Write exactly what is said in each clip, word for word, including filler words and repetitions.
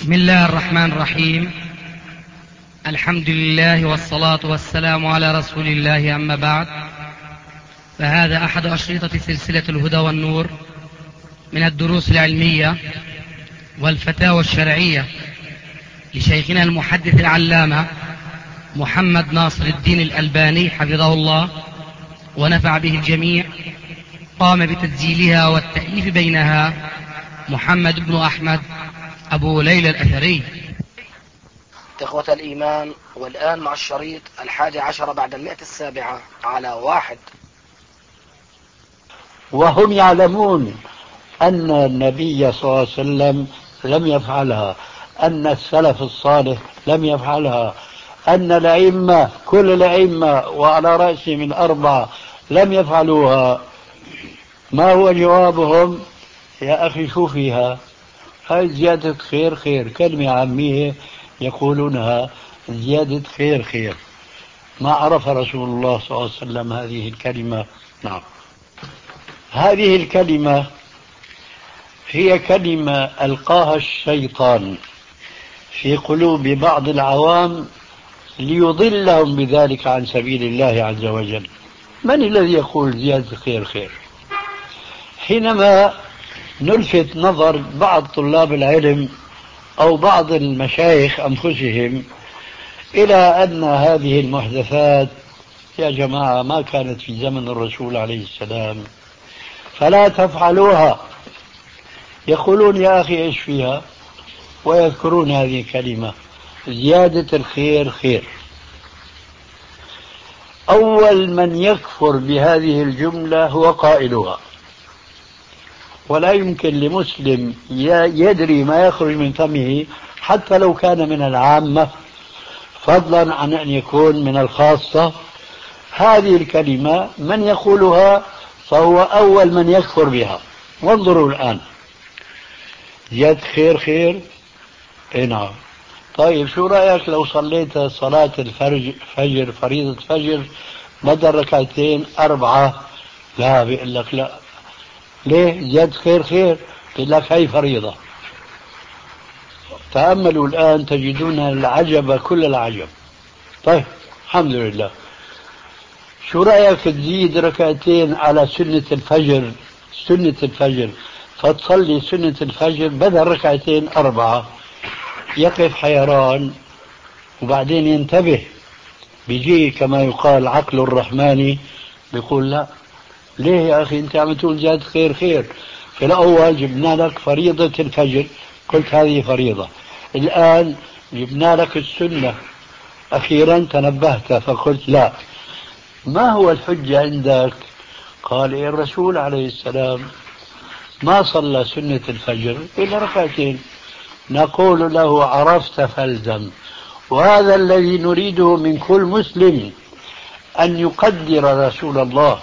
بسم الله الرحمن الرحيم. الحمد لله والصلاة والسلام على رسول الله، أما بعد، فهذا أحد أشرطة سلسلة الهدى والنور من الدروس العلمية والفتاوى الشرعية لشيخنا المحدث العلامة محمد ناصر الدين الألباني حفظه الله ونفع به الجميع. قام بتسجيلها والتأليف بينها محمد بن أحمد أبو ليلى الأثري. إخوة الإيمان، والآن مع الشريط الحادي عشر بعد المئة السابعة على واحد. وهم يعلمون أن النبي صلى الله عليه وسلم لم يفعلها، أن السلف الصالح لم يفعلها، أن الأئمة كل الأئمة وعلى رأسهم الأربعة لم يفعلوها. ما هو جوابهم؟ يا أخي شو فيها؟ هاي زيادة خير خير، كلمة عامية يقولونها زيادة خير خير. ما عرف رسول الله صلى الله عليه وسلم هذه الكلمة. نعم، هذه الكلمة هي كلمة ألقاها الشيطان في قلوب بعض العوام ليضلهم بذلك عن سبيل الله عز وجل. من الذي يقول زيادة خير خير؟ حينما نلفت نظر بعض طلاب العلم أو بعض المشايخ أنفسهم إلى أن هذه المحدثات يا جماعة ما كانت في زمن الرسول عليه السلام فلا تفعلوها، يقولون يا أخي إيش فيها؟ ويذكرون هذه الكلمة زيادة الخير خير. أول من يكفر بهذه الجملة هو قائلها، ولا يمكن لمسلم يدري ما يخرج من فمه حتى لو كان من العامة، فضلا عن أن يكون من الخاصة. هذه الكلمة من يقولها فهو أول من يكفر بها. وانظروا الآن، زيادة خير خير. اي نعم. طيب شو رأيك لو صليت صلاة الفجر فريضة فجر بدل ركعتين أربعة؟ لا، بيقول لك لا. ليه؟ زيادة خير خير. بيقول لك هي فريضة. تأملوا الآن تجدون العجب كل العجب. طيب الحمد لله. شو رأيك تزيد ركعتين على سنة الفجر، سنة الفجر، فتصلي سنة الفجر بدل ركعتين أربعة؟ يقف حيران وبعدين ينتبه، بيجي كما يقال عقل الرحمن بيقول لا. ليه يا أخي أنت عم تقول زيادة خير خير؟ في الأول جبنا لك فريضة الفجر، قلت هذه فريضة. الآن جبنا لك السنة، أخيرا تنبهت فقلت لا. ما هو الحجة عندك؟ قال إيه، الرسول عليه السلام ما صلى سنة الفجر إلا ركعتين. نقول له عرفت فالزم. وهذا الذي نريده من كل مسلم، أن يقدر رسول الله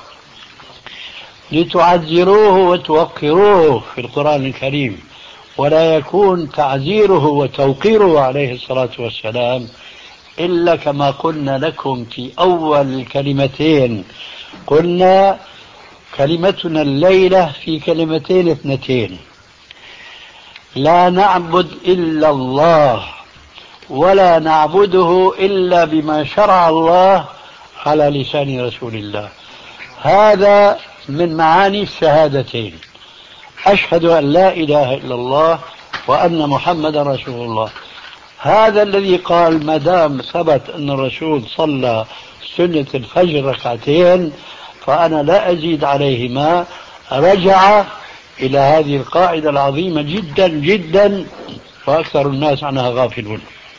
لتعزروه وتوقروه في القرآن الكريم، ولا يكون تعزيره وتوقيره عليه الصلاة والسلام إلا كما قلنا لكم في أول الكلمتين. قلنا كلمتنا الليلة في كلمتين اثنتين: لا نعبد إلا الله، ولا نعبده إلا بما شرع الله على لسان رسول الله. هذا من معاني الشهادتين: أشهد أن لا إله إلا الله وأن محمد رسول الله. هذا الذي قال ما دام ثبت أن الرسول صلى سنة الفجر ركعتين فأنا لا أزيد عليهما، رجع إلى هذه القاعدة العظيمة جدا جدا وأكثر الناس عنها غافلون.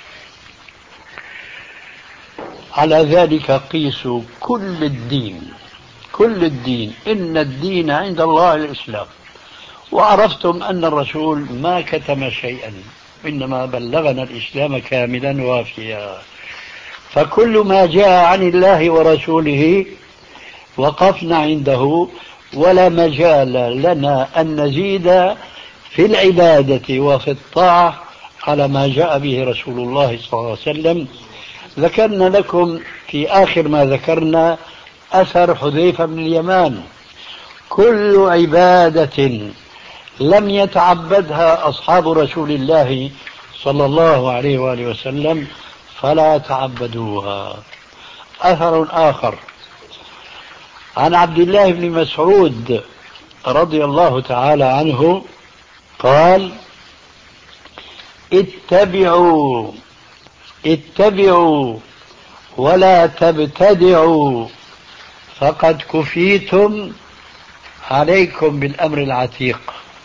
على ذلك قيسوا كل الدين، كل الدين، إن الدين عند الله الإسلام. وعرفتم أن الرسول ما كتم شيئا، إنما بلغنا الإسلام كاملا وافيا. فكل ما جاء عن الله ورسوله وقفنا عنده، ولا مجال لنا أن نزيد في العبادة وفي الطاعة على ما جاء به رسول الله صلى الله عليه وسلم. ذكرنا لكم في آخر ما ذكرنا أثر حذيفة بن اليمان: كل عبادة لم يتعبدها أصحاب رسول الله صلى الله عليه وآله وسلم فلا تعبدوها. أثر آخر عن عبد الله بن مسعود رضي الله تعالى عنه قال: اتبعوا اتبعوا ولا تبتدعوا فقد كفيتم، عليكم بالأمر العتيق.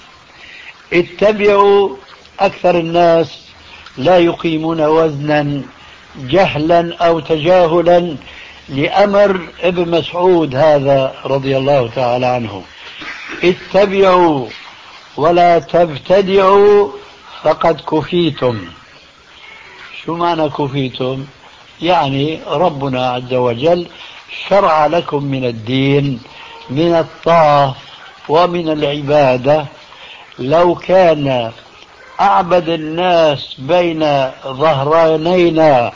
اتبعوا، أكثر الناس لا يقيمون وزنا جهلا أو تجاهلا لأمر ابن مسعود هذا رضي الله تعالى عنه. اتبعوا ولا تبتدعوا فقد كفيتم. شو معنى كفيتم؟ يعني ربنا عز وجل شرع لكم من الدين، من الطاعة ومن العبادة. لو كان أعبد الناس بين ظهرانينا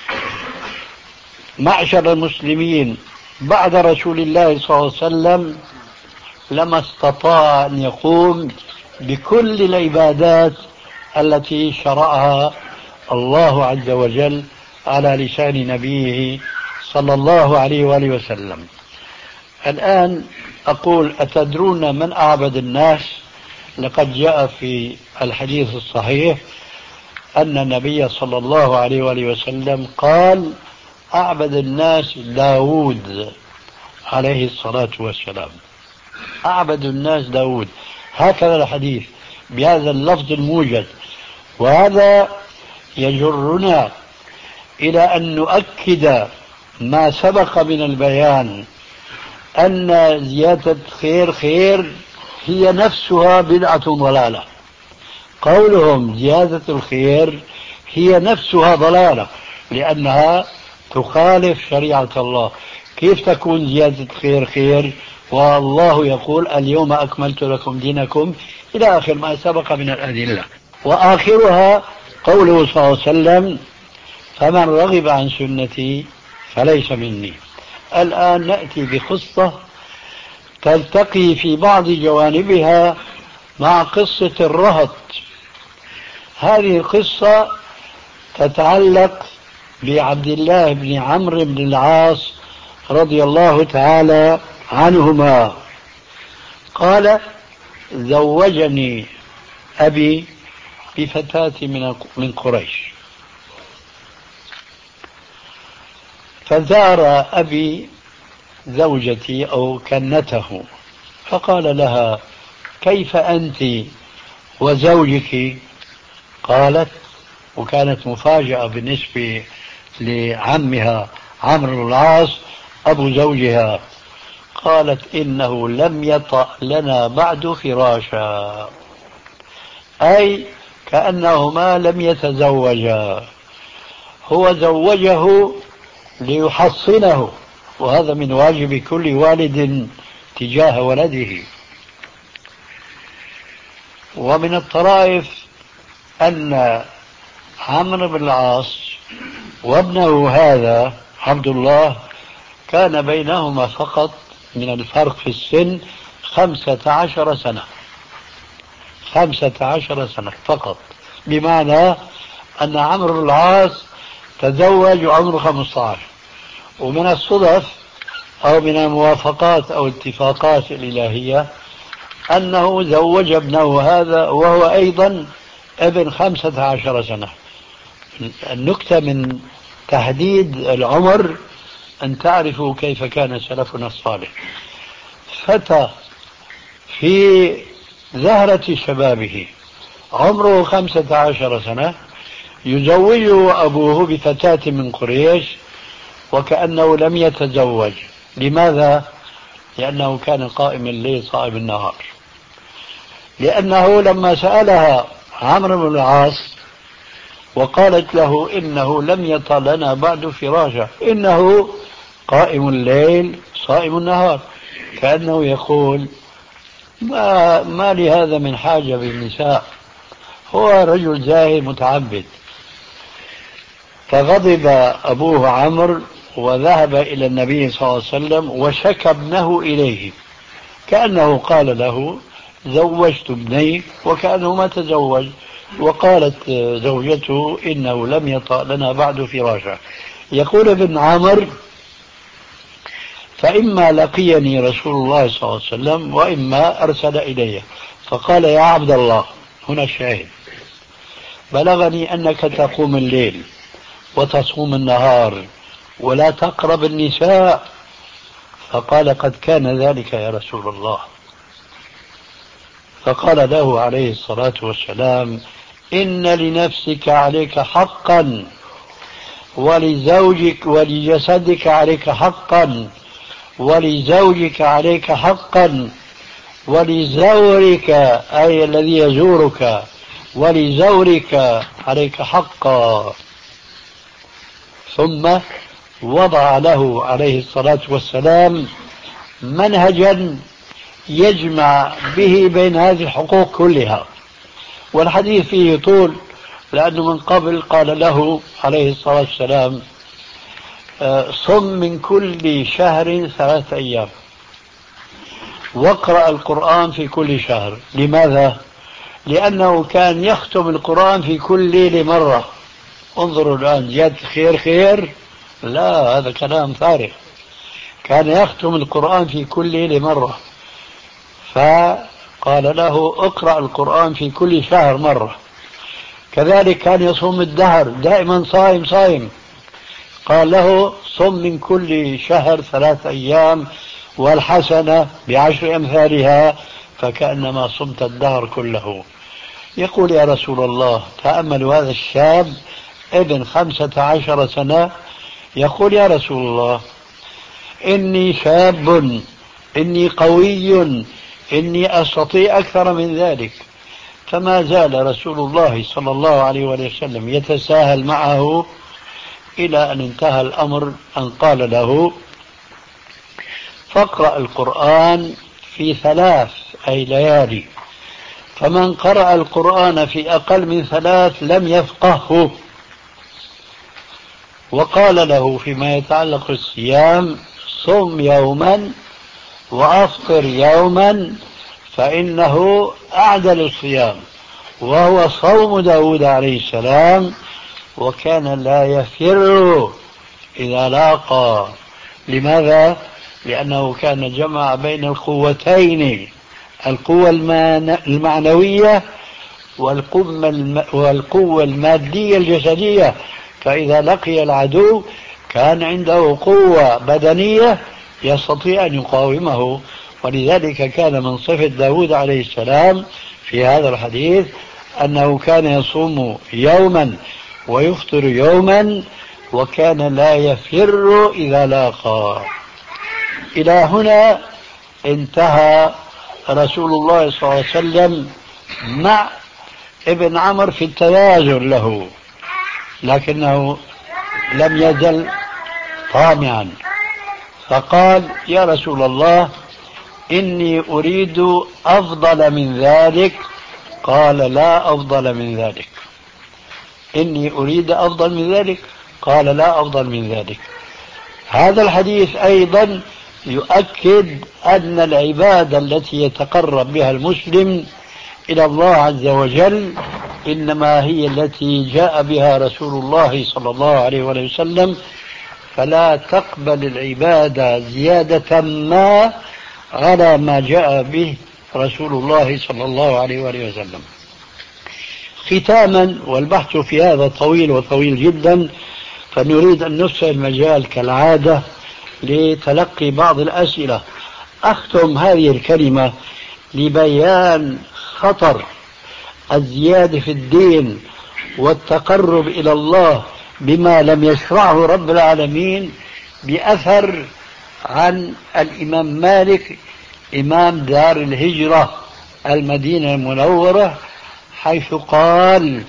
معشر المسلمين بعد رسول الله صلى الله عليه وسلم لما استطاع أن يقوم بكل العبادات التي شرعها الله عز وجل على لسان نبيه صلى الله عليه وآله وسلم. الآن أقول: أتدرون من أعبد الناس؟ لقد جاء في الحديث الصحيح أن النبي صلى الله عليه وآله وسلم قال: أعبد الناس داود عليه الصلاة والسلام. أعبد الناس داود، هكذا الحديث بهذا اللفظ الموجز. وهذا يجرنا إلى أن نؤكد ما سبق من البيان، أن زيادة خير خير هي نفسها بدعة ضلالة. قولهم زيادة الخير هي نفسها ضلالة، لأنها تخالف شريعة الله. كيف تكون زيادة خير خير والله يقول: اليوم أكملت لكم دينكم، إلى آخر ما سبق من الأدلة. وآخرها قوله صلى الله عليه وسلم: فمن رغب عن سنتي فليس مني. الآن نأتي بقصة تلتقي في بعض جوانبها مع قصة الرهط. هذه القصة تتعلق بعبد الله بن عمرو بن العاص رضي الله تعالى عنهما. قال: زوجني أبي بفتاة من قريش، فزار أبي زوجتي أو كنته فقال لها: كيف أنت وزوجك؟ قالت، وكانت مفاجأة بالنسبة لعمها عمرو بن العاص أبو زوجها، قالت: إنه لم يطأ لنا بعد فراشا، أي كأنهما لم يتزوجا. هو زوجه ليحصنه، وهذا من واجب كل والد تجاه ولده. ومن الطرائف أن عمرو بن العاص وابنه هذا عبد الله كان بينهما فقط من الفرق في السن خمسة عشر سنة، خمسة عشر سنة فقط، بمعنى أن عمرو بن العاص تزوج عمره خمسة عشر. ومن الصدف أو من الموافقات أو الاتفاقات الإلهية أنه زوج ابنه هذا وهو أيضا ابن خمسة عشر سنة. النكتة من تحديد العمر أن تعرفوا كيف كان سلفنا الصالح. فتى في زهرة شبابه عمره خمسة عشر سنة يزوجه أبوه بفتاة من قريش وكأنه لم يتزوج. لماذا؟ لأنه كان قائم الليل صائم النهار. لأنه لما سألها عمرو بن العاص وقالت له: إنه لم يطأ لنا بعد فراشا، إنه قائم الليل صائم النهار، كأنه يقول: ما, ما لهذا من حاجة بالنساء، هو رجل زاهد متعبد. فغضب أبوه عمرو وذهب إلى النبي صلى الله عليه وسلم وشكى ابنه إليه، كأنه قال له: زوجت ابني، وكأنه ما تزوج، وقالت زوجته إنه لم يطأ لنا بعد فراشا. يقول ابن عمر فإما لقيني رسول الله صلى الله عليه وسلم وإما أرسل إلي فقال يا عبد الله، هنا الشاهد، بلغني أنك تقوم الليل وتصوم النهار ولا تقرب النساء، فقال قد كان ذلك يا رسول الله. فقال له عليه الصلاة والسلام إن لنفسك عليك حقا ولزوجك ولجسدك عليك حقا ولزوجك عليك حقا ولزورك أي الذي يزورك ولزورك عليك حقا. ثم وضع له عليه الصلاة والسلام منهجا يجمع به بين هذه الحقوق كلها، والحديث فيه طول لأنه من قبل قال له عليه الصلاة والسلام صم من كل شهر ثلاثة أيام واقرأ القرآن في كل شهر. لماذا؟ لأنه كان يختم القرآن في كل ليلة مرة. انظروا الآن، جد خير خير؟ لا، هذا كلام فارغ. كان يختم القرآن في كل ليلة مرة، فقال له اقرأ القرآن في كل شهر مرة. كذلك كان يصوم الدهر، دائما صائم صائم، قال له صم من كل شهر ثلاث أيام والحسنة بعشر أمثالها فكأنما صمت الدهر كله. يقول يا رسول الله، تأملوا هذا الشاب ابن خمسة عشر سنة يقول يا رسول الله إني شاب، إني قوي، إني أستطيع أكثر من ذلك. فما زال رسول الله صلى الله عليه وسلم يتساهل معه إلى أن انتهى الأمر أن قال له فاقرأ القرآن في ثلاث أي ليالي، فمن قرأ القرآن في أقل من ثلاث لم يفقهه. وقال له فيما يتعلق بالصيام صم يوما وأفطر يوما فإنه أعدل الصيام، وهو صوم داود عليه السلام، وكان لا يفر إذا لاقى. لماذا؟ لأنه كان جمع بين القوتين، القوة المعنوية والقوة المادية الجسدية. فإذا لقي العدو كان عنده قوة بدنية يستطيع أن يقاومه. ولذلك كان من صفة داود عليه السلام في هذا الحديث أنه كان يصوم يوما ويفطر يوما، وكان لا يفر إذا لاقى. إلى هنا انتهى رسول الله صلى الله عليه وسلم مع ابن عمر في التوازن له، لكنه لم يزل طامعا، فقال يا رسول الله إني أريد أفضل من ذلك. قال لا أفضل من ذلك. إني أريد أفضل من ذلك. قال لا أفضل من ذلك. هذا الحديث أيضا يؤكد أن العبادة التي يتقرب بها المسلم إلى الله عز وجل إنما هي التي جاء بها رسول الله صلى الله عليه وسلم، فلا تقبل العبادة زيادة ما على ما جاء به رسول الله صلى الله عليه وسلم. ختاما، والبحث في هذا طويل وطويل جدا، فنريد أن نفسح المجال كالعادة لتلقي بعض الأسئلة. أختم هذه الكلمة لبيان خطر الزيادة في الدين والتقرب إلى الله بما لم يشرعه رب العالمين بأثر عن الإمام مالك إمام دار الهجرة المدينة المنورة، حيث قال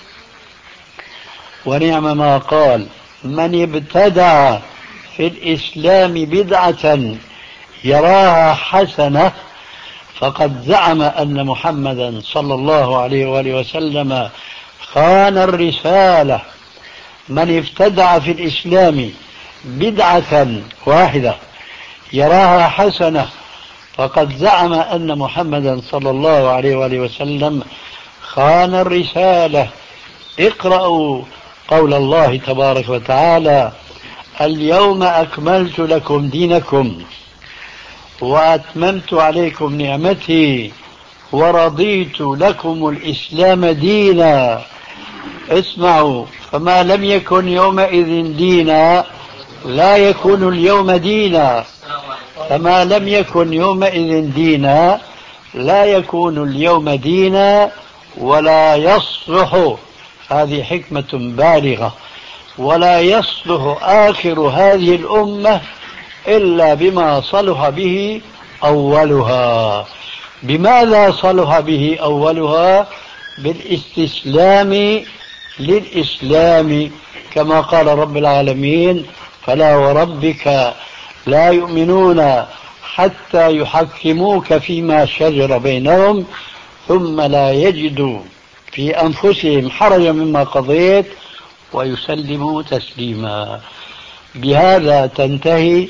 ونعم ما قال: من ابتدع في الإسلام بدعة يراها حسنة فقد زعم أن محمدا صلى الله عليه وآله وسلم خان الرسالة. من ابتدع في الإسلام بدعة واحدة يراها حسنة فقد زعم أن محمدا صلى الله عليه وآله وسلم خان الرسالة. اقرأوا قول الله تبارك وتعالى: اليوم أكملت لكم دينكم وأتممت عليكم نعمتي ورضيت لكم الإسلام دينا. اسمعوا، فما لم يكن يومئذ دينا لا يكون اليوم دينا، فما لم يكن يومئذ دينا لا يكون اليوم دينا، ولا يصلح، هذه حكمة بالغة، ولا يصلح آخر هذه الأمة إلا بما صلح به أولها. بماذا صلح به أولها؟ بالاستسلام للإسلام، كما قال رب العالمين: فلا وربك لا يؤمنون حتى يحكموك فيما شجر بينهم ثم لا يجدوا في أنفسهم حرجا مما قضيت ويسلموا تسليما. بهذا تنتهي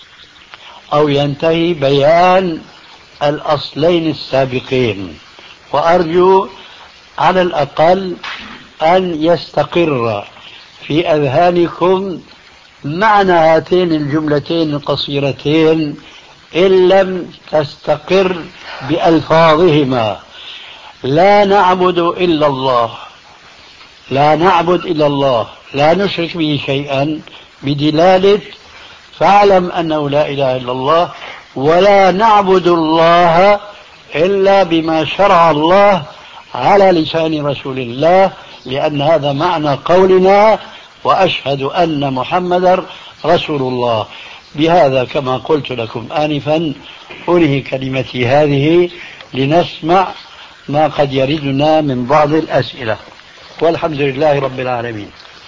أو ينتهي بيان الأصلين السابقين، وأرجو على الأقل أن يستقر في أذهانكم معنى هاتين الجملتين القصيرتين إن لم تستقر بألفاظهما: لا نعبد إلا الله، لا نعبد إلا الله، لا نشرك به شيئا، بدلالة فاعلم أنه لا إله إلا الله، ولا نعبد الله إلا بما شرع الله على لسان رسول الله، لأن هذا معنى قولنا: وأشهد أن محمدا رسول الله. بهذا كما قلت لكم آنفا أنهي كلمتي هذه لنسمع ما قد يردنا من بعض الأسئلة، والحمد لله رب العالمين.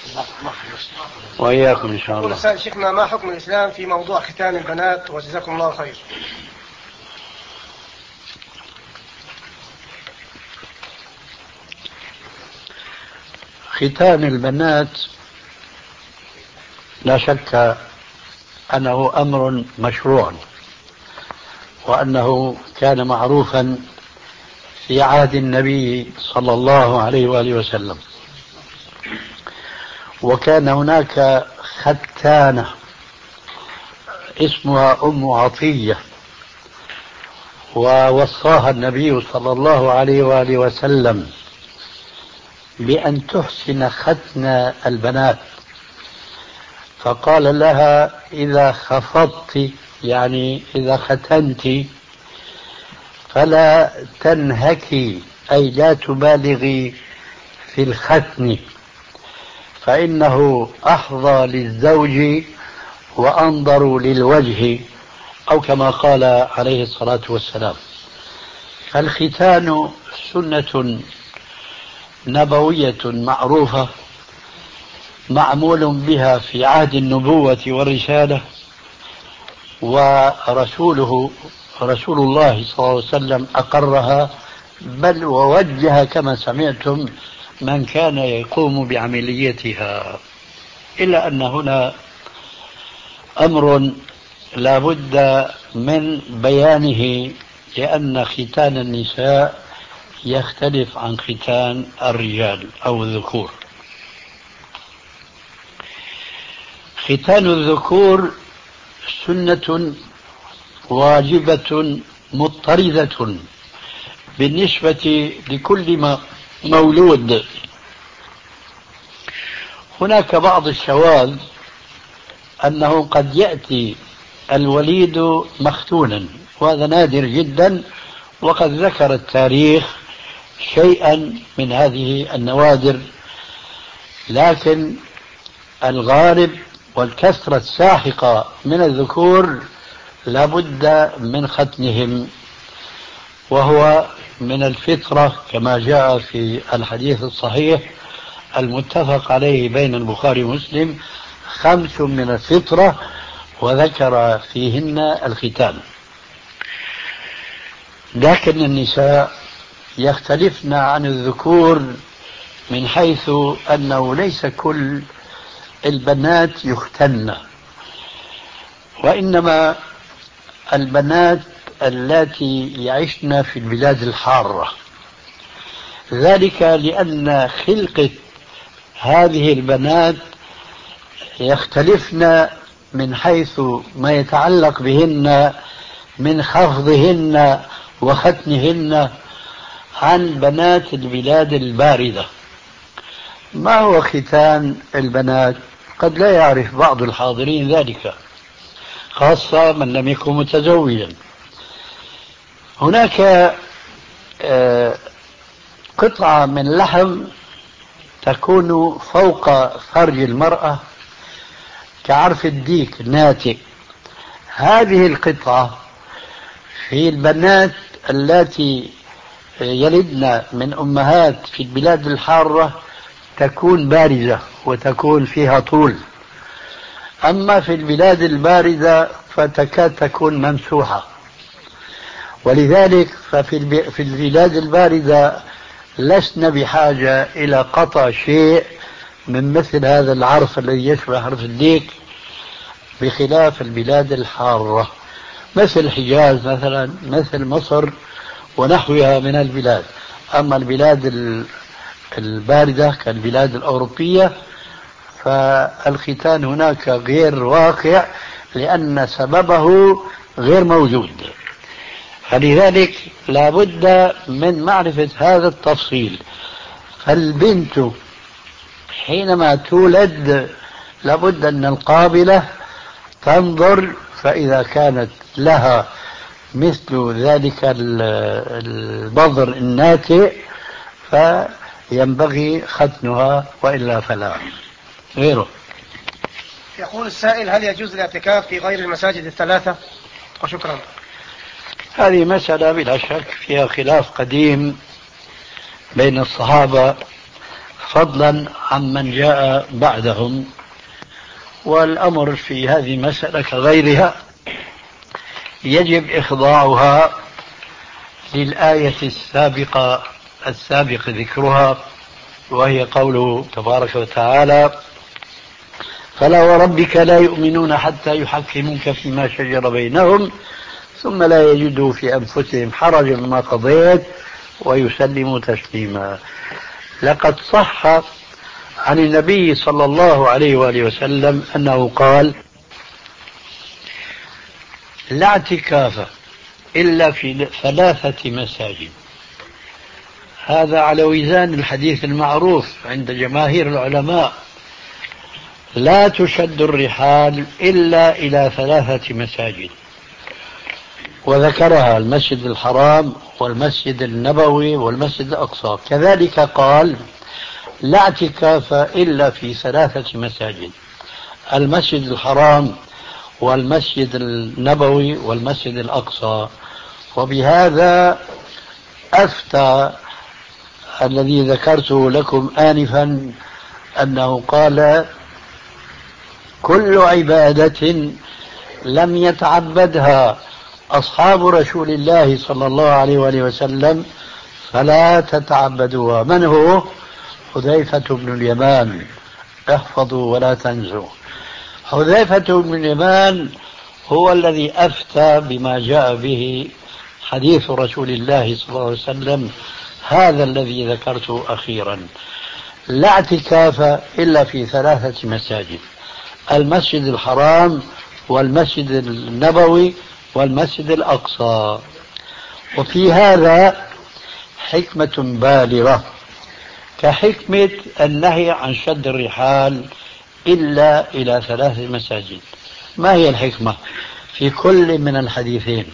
وإياكم إن شاء الله. شيخنا، ما حكم الإسلام في موضوع ختان البنات؟ وجزاكم الله خير. ختان البنات لا شك أنه أمر مشروع، وأنه كان معروفا في عهد النبي صلى الله عليه وآله وسلم، وكان هناك ختانة اسمها أم عطية، ووصاها النبي صلى الله عليه وآله وسلم بأن تحسن ختن البنات، فقال لها: إذا خفضت، يعني إذا ختنت، فلا تنهكي، أي لا تبالغي في الختن، فإنه أحظى للزوج وأنظر للوجه، أو كما قال عليه الصلاة والسلام. فالختان سنة نبوية معروفة معمول بها في عهد النبوة والرسالة، ورسوله رسول الله صلى الله عليه وسلم أقرها، بل ووجه كما سمعتم من كان يقوم بعمليتها. إلا أن هنا أمر لا بد من بيانه، لأن ختان النساء يختلف عن ختان الرجال أو الذكور. ختان الذكور سنة واجبة مضطردة بالنسبة لكل مولود. هناك بعض الشواذ أنه قد يأتي الوليد مختونا، وهذا نادر جدا، وقد ذكر التاريخ شيئا من هذه النوادر، لكن الغالب والكثرة الساحقة من الذكور لابد من ختنهم، وهو من الفطرة كما جاء في الحديث الصحيح المتفق عليه بين البخاري ومسلم: خمس من الفطرة، وذكر فيهن الختان. لكن النساء يختلفن عن الذكور من حيث أنه ليس كل البنات يختن، وإنما البنات التي يعشن في البلاد الحارة، ذلك لأن خلقة هذه البنات يختلفن من حيث ما يتعلق بهن من خفضهن وختنهن عن بنات البلاد الباردة. ما هو ختان البنات؟ قد لا يعرف بعض الحاضرين ذلك، خاصة من لم يكن متزوجا. هناك قطعة من لحم تكون فوق فرج المرأة كعرف الديك ناتئ. هذه القطعة في البنات التي يلدن من أمهات في البلاد الحارة تكون بارزة وتكون فيها طول، أما في البلاد الباردة فتكاد تكون ممسوحة. ولذلك ففي البلاد الباردة لسنا بحاجة إلى قطع شيء من مثل هذا العرف الذي يشبه عرف الديك، بخلاف البلاد الحارة مثل الحجاز مثلا، مثل مصر ونحوها من البلاد. أما البلاد الباردة كالبلاد الأوروبية فالختان هناك غير واقع لأن سببه غير موجود. فلذلك لابد من معرفة هذا التفصيل. فالبنت حينما تولد لابد أن القابلة تنظر، فإذا كانت لها مثل ذلك البذر الناتئ فينبغي ختنها، وإلا فلا. غيره. يقول السائل: هل يجوز الاعتكاف في غير المساجد الثلاثة؟ وشكرا. هذه مسألة بلا شك فيها خلاف قديم بين الصحابة، فضلا عمن جاء بعدهم. والأمر في هذه المسألة كغيرها يجب إخضاعها للآية السابقة السابق ذكرها، وهي قوله تبارك وتعالى: فلا وربك لا يؤمنون حتى يحكموك فيما شجر بينهم ثم لا يجدوا في أنفسهم حرجا مما قضيت ويسلموا تسليما. لقد صح عن النبي صلى الله عليه وآله وسلم أنه قال: لا اعتكاف إلا في ثلاثة مساجد. هذا على وزان الحديث المعروف عند جماهير العلماء: لا تشد الرحال إلا إلى ثلاثة مساجد. وذكرها المسجد الحرام والمسجد النبوي والمسجد الأقصى. كذلك قال: لا اعتكاف إلا في ثلاثة مساجد: المسجد الحرام والمسجد النبوي والمسجد الأقصى. وبهذا أفتى الذي ذكرته لكم آنفا أنه قال: كل عبادة لم يتعبدها أصحاب رسول الله صلى الله عليه وآله وسلم فلا تتعبدوها. من هو؟ حذيفة بن اليمان. احفظوا ولا تنسوا. حذيفة بن اليمان هو الذي أفتى بما جاء به حديث رسول الله صلى الله عليه وسلم هذا الذي ذكرته أخيرا: لا اعتكاف إلا في ثلاثة مساجد: المسجد الحرام والمسجد النبوي والمسجد الأقصى. وفي هذا حكمة بالغة كحكمة النهي عن شد الرحال إلا إلى ثلاث مساجد. ما هي الحكمة في كل من الحديثين؟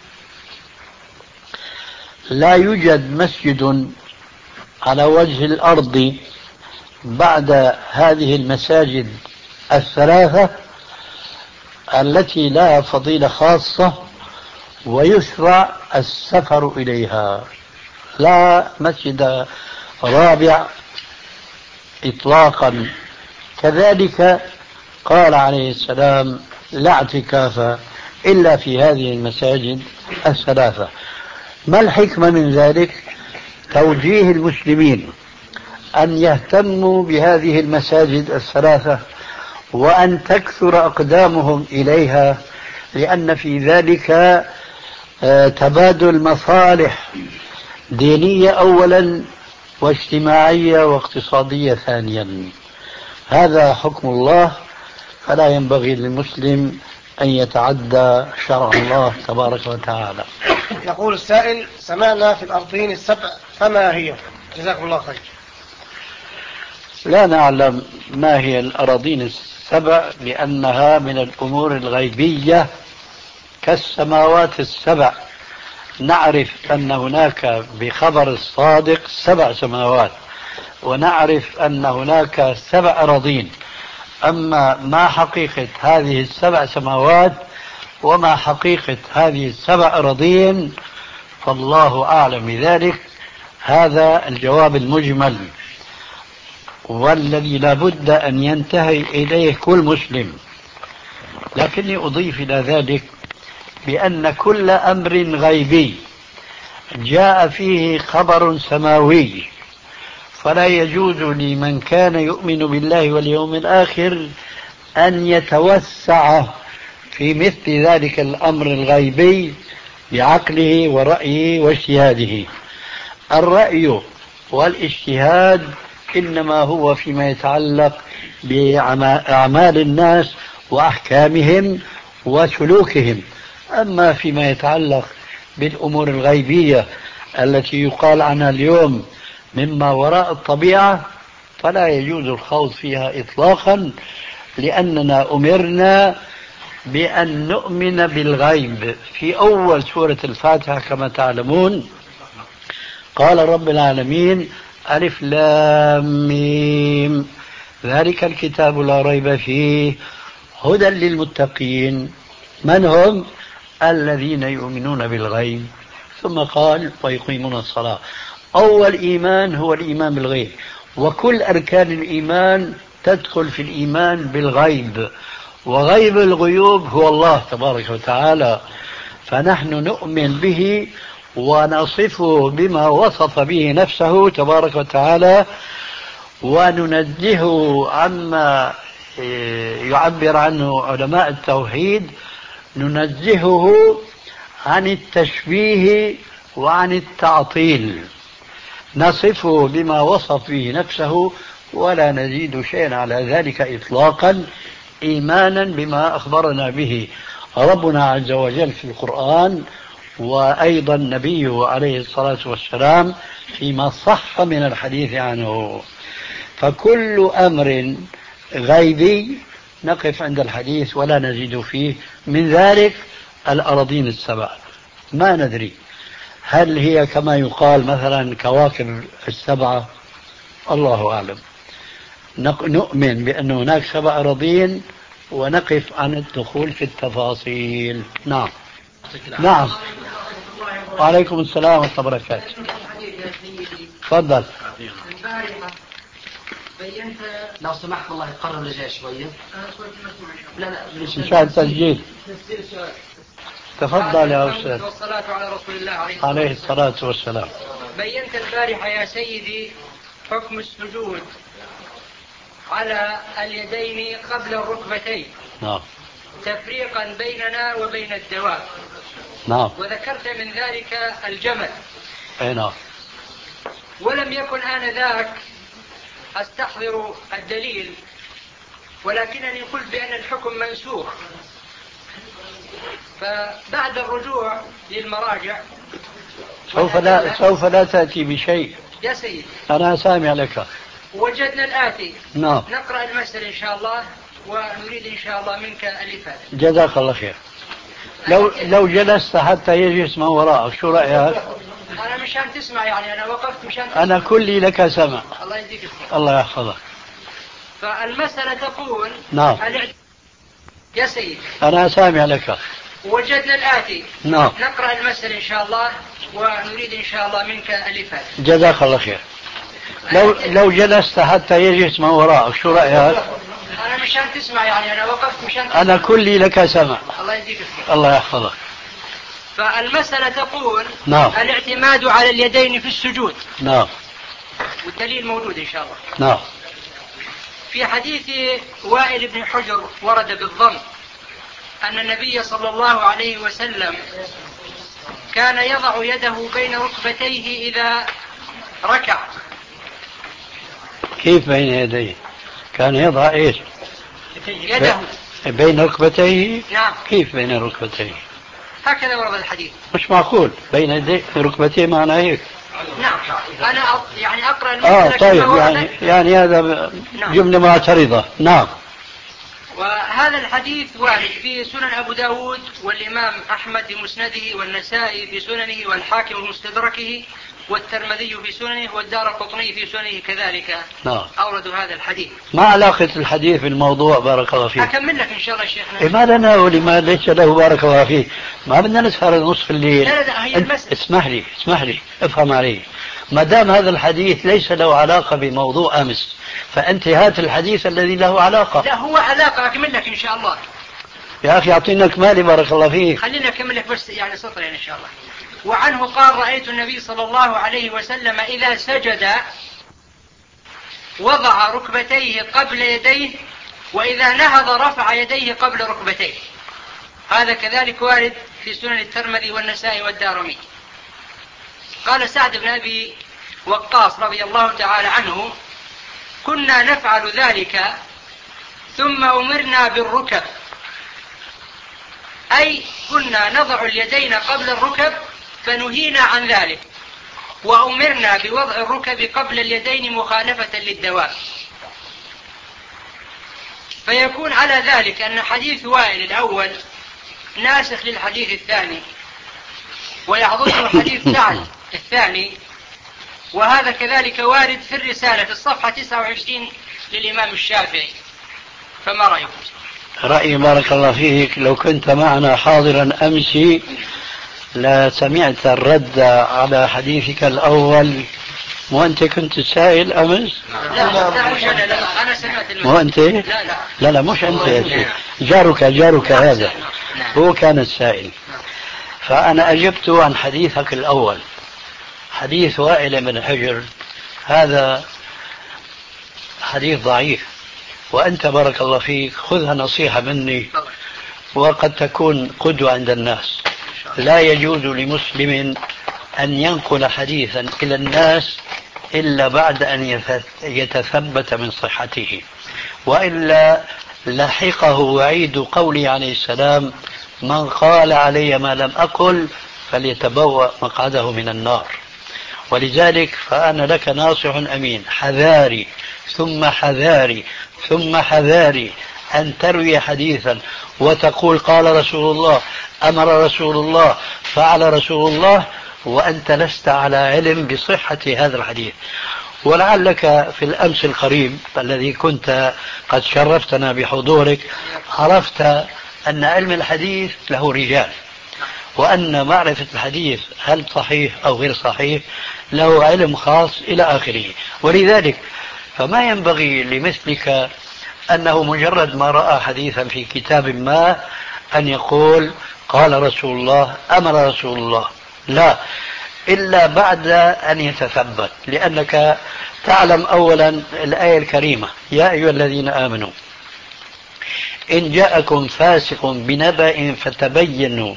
لا يوجد مسجد على وجه الأرض بعد هذه المساجد الثلاثة التي لها فضيلة خاصة ويشرع السفر إليها. لا مسجد رابع إطلاقا. كذلك قال عليه السلام: لا اعتكاف إلا في هذه المساجد الثلاثة. ما الحكمة من ذلك؟ توجيه المسلمين أن يهتموا بهذه المساجد الثلاثة وأن تكثر أقدامهم إليها، لأن في ذلك تبادل مصالح دينية أولا واجتماعية واقتصادية ثانيا. هذا حكم الله، فلا ينبغي للمسلم أن يتعدى شرع الله تبارك وتعالى. يقول السائل: سمعنا في الأرضين السبع فما هي؟ جزاكم الله خير. لا نعلم ما هي الأراضين السبع لأنها من الأمور الغيبية كالسماوات السبع. نعرف أن هناك بخبر الصادق سبع سماوات، ونعرف أن هناك سبع أراضين. أما ما حقيقة هذه السبع سماوات وما حقيقة هذه السبع أراضين فالله أعلم بذلك. هذا الجواب المجمل والذي لا بد أن ينتهي إليه كل مسلم. لكني أضيف إلى ذلك بأن كل أمر غيبي جاء فيه خبر سماوي فلا يجوز لمن كان يؤمن بالله واليوم الآخر أن يتوسع في مثل ذلك الأمر الغيبي بعقله ورأيه واجتهاده. الرأي والاجتهاد إنما هو فيما يتعلق بأعمال الناس وأحكامهم وسلوكهم. أما فيما يتعلق بالأمور الغيبية التي يقال عنها اليوم مما وراء الطبيعة فلا يجوز الخوض فيها إطلاقا، لأننا أمرنا بأن نؤمن بالغيب. في أول سورة الفاتحة كما تعلمون قال رب العالمين: ألف لام ميم ذلك الكتاب لا ريب فيه هدى للمتقين. من هم؟ الذين يؤمنون بالغيب. ثم قال: ويقيمون الصلاة. أول إيمان هو الإيمان بالغيب، وكل أركان الإيمان تدخل في الإيمان بالغيب، وغيب الغيوب هو الله تبارك وتعالى. فنحن نؤمن به ونصفه بما وصف به نفسه تبارك وتعالى، وننزهه عما يعبر عنه علماء التوحيد، ننزهه عن التشبيه وعن التعطيل، نصفه بما وصف به نفسه ولا نزيد شيئا على ذلك إطلاقا، إيمانا بما أخبرنا به ربنا عز وجل في القرآن، وأيضا نبيه عليه الصلاة والسلام فيما صح من الحديث عنه. فكل أمر غيبي نقف عند الحديث ولا نزيد فيه. من ذلك الأراضين السبع، ما ندري هل هي كما يقال مثلا كواكب السبعة، الله أعلم. نؤمن بأن هناك سبع أراضين ونقف عن الدخول في التفاصيل. نعم نعم. وعليكم السلام ورحمة الله وبركاته. تفضل. بينت لو سمحت والله قرب رجع شوية. لا لا مشاهد تسجيل. تفضل يا أستاذ. والصلاة على رسول الله عليه الصلاة والسلام. بينت البارحة يا سيدي حكم السجود على اليدين قبل الركبتين. نعم. تفريقا بيننا وبين الدواب. نعم. وذكرت من ذلك الجمل. أي نعم. ولم يكن آنذاك أستحضر الدليل، ولكنني قلت بأن الحكم منسوخ. فبعد الرجوع للمراجع سوف لا سوف لا تأتي بشيء يا سيدي، أنا سامع لك. وجدنا الآتي. نعم. نقرأ المسألة إن شاء الله ونريد إن شاء الله منك الإفادة. جزاك الله خير. لو لو جلست حتى يجلس من وراءك شو رأيك؟ أنا مشان تسمع، يعني أنا وقفت مشان تسمع. أنا كلي لك سمع. الله يديك الصحة. الله يحفظك. فالمسألة تقول نعم يا سيدي، أنا سامع لك. وجدنا الآتي. نعم. نقرأ المسألة إن شاء الله ونريد إن شاء الله منك الإفادة. جزاك الله خير. لو لو جلست حتى يجلس من وراءك شو رأيك؟ أنا مشان تسمع، يعني أنا وقفت مشان تسمع. أنا كلي لك سمع. الله يديك الصحة. الله يحفظك. فالمسألة تقول نعم. الاعتماد على اليدين في السجود. نعم. والدليل موجود إن شاء الله. نعم. في حديث وائل بن حجر ورد بالضم أن النبي صلى الله عليه وسلم كان يضع يده بين ركبتيه إذا ركع كيف بين يديه؟ كان يضع ايش؟ يده بين ركبتيه؟ نعم. كيف بين ركبتيه؟ هكذا ورد الحديث. مش معقول بين يديه ركبتيه معنى هيك. نعم أنا يعني أقرأ اه طيب يعني يعني هذا جملة معترضة. نعم. وهذا الحديث وارد في سنن أبو داود والإمام أحمد في مسنده والنسائي في سننه والحاكم في مستدركه والترمذي في سننه والدار القطني في سننه كذلك. نعم. أوردوا هذا الحديث. ما علاقة الحديث بالموضوع بارك الله فيك؟ أكمل لك إن شاء الله شيخنا. إيه ما لنا ولما ليس له بارك الله فيك. ما بدنا نسهر نصف الليل. لا لا هي المسألة. اسمح لي اسمح لي افهم علي. ما دام هذا الحديث ليس له علاقة بموضوع أمس فأنت هات الحديث الذي له علاقة. لا هو علاقة أكمل لك إن شاء الله. يا أخي أعطينا كمالي بارك الله فيك. خلينا أكمل لك بس يعني سطرين إن شاء الله. وعنه قال رأيت النبي صلى الله عليه وسلم إذا سجد وضع ركبتيه قبل يديه وإذا نهض رفع يديه قبل ركبتيه. هذا كذلك وارد في سنن الترمذي والنسائي والدارمي. قال سعد بن أبي وقاص رضي الله تعالى عنه كنا نفعل ذلك ثم أمرنا بالركب، أي كنا نضع اليدين قبل الركب فنهينا عن ذلك وأمرنا بوضع الركب قبل اليدين مخالفة للدواب. فيكون على ذلك أن حديث وائل الأول ناسخ للحديث الثاني ويعضده حديث سعد الثاني. وهذا كذلك وارد في الرسالة في الصفحة تسعة وعشرين للإمام الشافعي. فما رأيكم؟ رأيي بارك الله فيك لو كنت معنا حاضرا أمس لا سمعت الرد على حديثك الأول. مو أنت كنت سائل أمس؟ لا لا مش أنا. لا أنا سمعت المسألة. مو أنت؟ لا لا لا لا مش أنت يا شيخ. جارك جارك هذا هو كان السائل. فأنا أجبت عن حديثك الأول حديث وائل بن حجر. هذا حديث ضعيف وأنت بارك الله فيك خذها نصيحة مني وقد تكون قدوة عند الناس. لا يجوز لمسلم أن ينقل حديثا إلى الناس إلا بعد أن يتثبت من صحته، وإلا لحقه وعيد قولي عليه السلام من قال علي ما لم أقل فليتبوأ مقعده من النار. ولذلك فأنا لك ناصح أمين، حذاري ثم حذاري ثم حذاري أن تروي حديثا وتقول قال رسول الله أمر رسول الله فعل رسول الله وأنت لست على علم بصحة هذا الحديث. ولعلك في الأمس القريب الذي كنت قد شرفتنا بحضورك عرفت أن علم الحديث له رجال، وأن معرفة الحديث هل صحيح أو غير صحيح له علم خاص إلى آخره. ولذلك فما ينبغي لمثلك أنه مجرد ما رأى حديثا في كتاب ما أن يقول قال رسول الله أمر رسول الله، لا، إلا بعد أن يتثبت. لأنك تعلم أولا الآية الكريمة يا أيها الذين آمنوا إن جاءكم فاسق بنبأ فتبينوا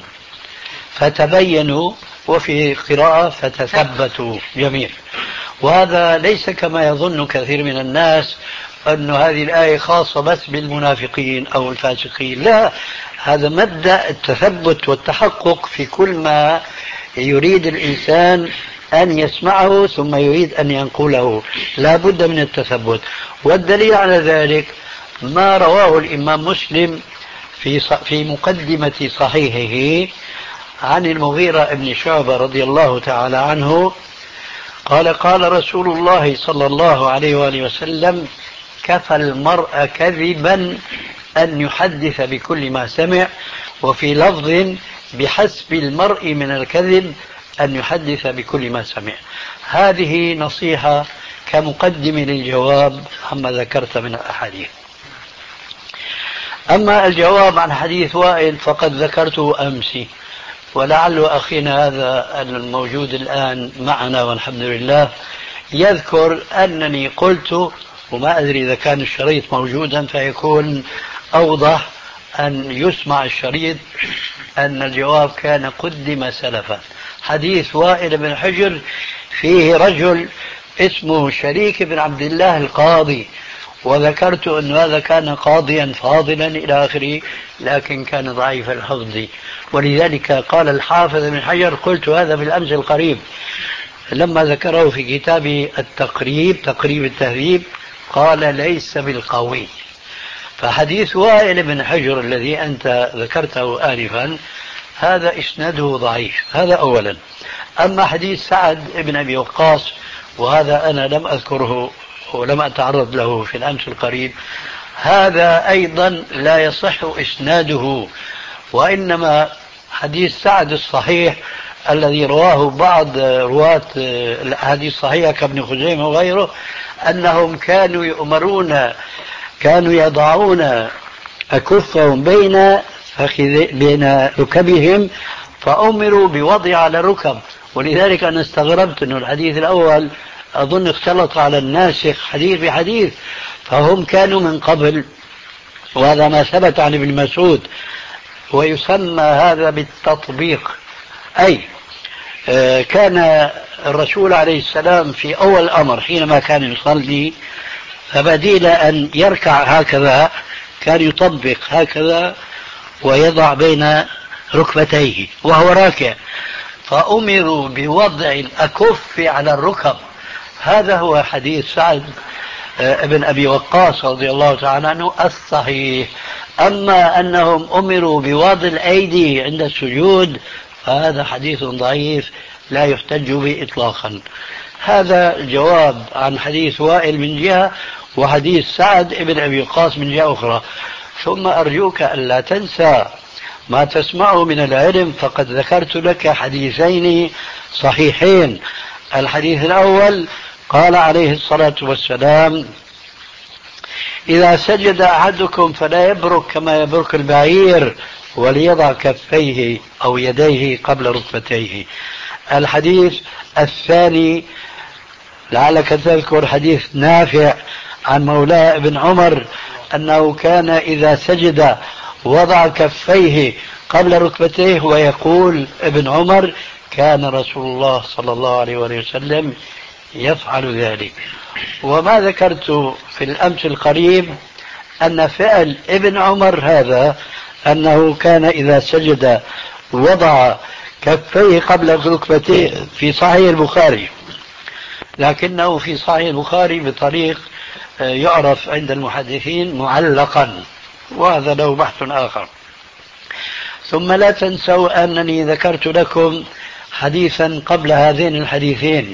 فتبينوا وفي قراءة فتثبتوا. جميل. وهذا ليس كما يظن كثير من الناس أن هذه الآية خاصة بس بالمنافقين أو الفاسقين، لا، هذا مبدأ التثبت والتحقق في كل ما يريد الإنسان أن يسمعه ثم يريد أن ينقله، لا بد من التثبت. والدليل على ذلك ما رواه الإمام مسلم في في مقدمة صحيحه عن المغيرة بن شعبة رضي الله تعالى عنه قال قال رسول الله صلى الله عليه وآله وسلم كفى المرء كذبا أن يحدث بكل ما سمع، وفي لفظ بحسب المرء من الكذب أن يحدث بكل ما سمع. هذه نصيحة كمقدم للجواب عما ذكرت من الأحاديث. أما الجواب عن حديث وائل فقد ذكرته أمس، ولعل أخينا هذا الموجود الآن معنا والحمد لله يذكر أنني قلت، وما أدري إذا كان الشريط موجودا فيكون أوضح أن يسمع الشريط، أن الجواب كان قدم سلفا. حديث وائل بن حجر فيه رجل اسمه شريك بن عبد الله القاضي، وذكرت أن هذا كان قاضيا فاضلا إلى آخره، لكن كان ضعيف الحفظ. ولذلك قال الحافظ بن حجر، قلت هذا بالأمس القريب لما ذكره في كتاب التقريب تقريب التهذيب، قال ليس بالقوي. فحديث وائل بن حجر الذي أنت ذكرته آنفا هذا إسناده ضعيف، هذا أولا. أما حديث سعد بن أبي وقاص، وهذا أنا لم أذكره ولم أتعرض له في الأمس القريب، هذا أيضا لا يصح إسناده، وإنما حديث سعد الصحيح الذي رواه بعض رواة الأحاديث الصحيحة كابن خزيمة وغيره، أنهم كانوا يؤمرون، كانوا يضعون أكفهم بين بين ركبهم، فأمروا بوضع على الركب. ولذلك أنا استغربت أن الحديث الأول أظن اختلط على الناسخ حديث بحديث، فهم كانوا من قبل، وهذا ما ثبت عن ابن مسعود، ويسمى هذا بالتطبيق. أي كان الرسول عليه السلام في أول الأمر حينما كان يصلي، فبديل أن يركع هكذا كان يطبق هكذا ويضع بين ركبتيه وهو راكع، فأمروا بوضع الأكف على الركب. هذا هو حديث سعد ابن أبي وقاص رضي الله تعالى عنه الصحيح. أما أنهم أمروا بوضع الأيدي عند السجود فهذا حديث ضعيف لا يحتج به إطلاقا. هذا الجواب عن حديث وائل من جهة، وحديث سعد ابن أبي وقاص من جهة أخرى. ثم أرجوك ألا تنسى ما تسمعه من العلم، فقد ذكرت لك حديثين صحيحين. الحديث الأول قال عليه الصلاة والسلام: إذا سجد أحدكم فلا يبرك كما يبرك البعير، وليضع كفيه أو يديه قبل ركبتيه. الحديث الثاني لعلك تذكر حديث نافع عن مولاه ابن عمر أنه كان إذا سجد وضع كفيه قبل ركبتيه، ويقول ابن عمر: كان رسول الله صلى الله عليه وسلم يفعل ذلك. وما ذكرت في الأمس القريب أن فعل ابن عمر هذا أنه كان إذا سجد وضع كفيه قبل ركبتيه في صحيح البخاري، لكنه في صحيح البخاري بطريق يعرف عند المحدثين معلقا، وهذا له بحث آخر. ثم لا تنسوا أنني ذكرت لكم حديثا قبل هذين الحديثين،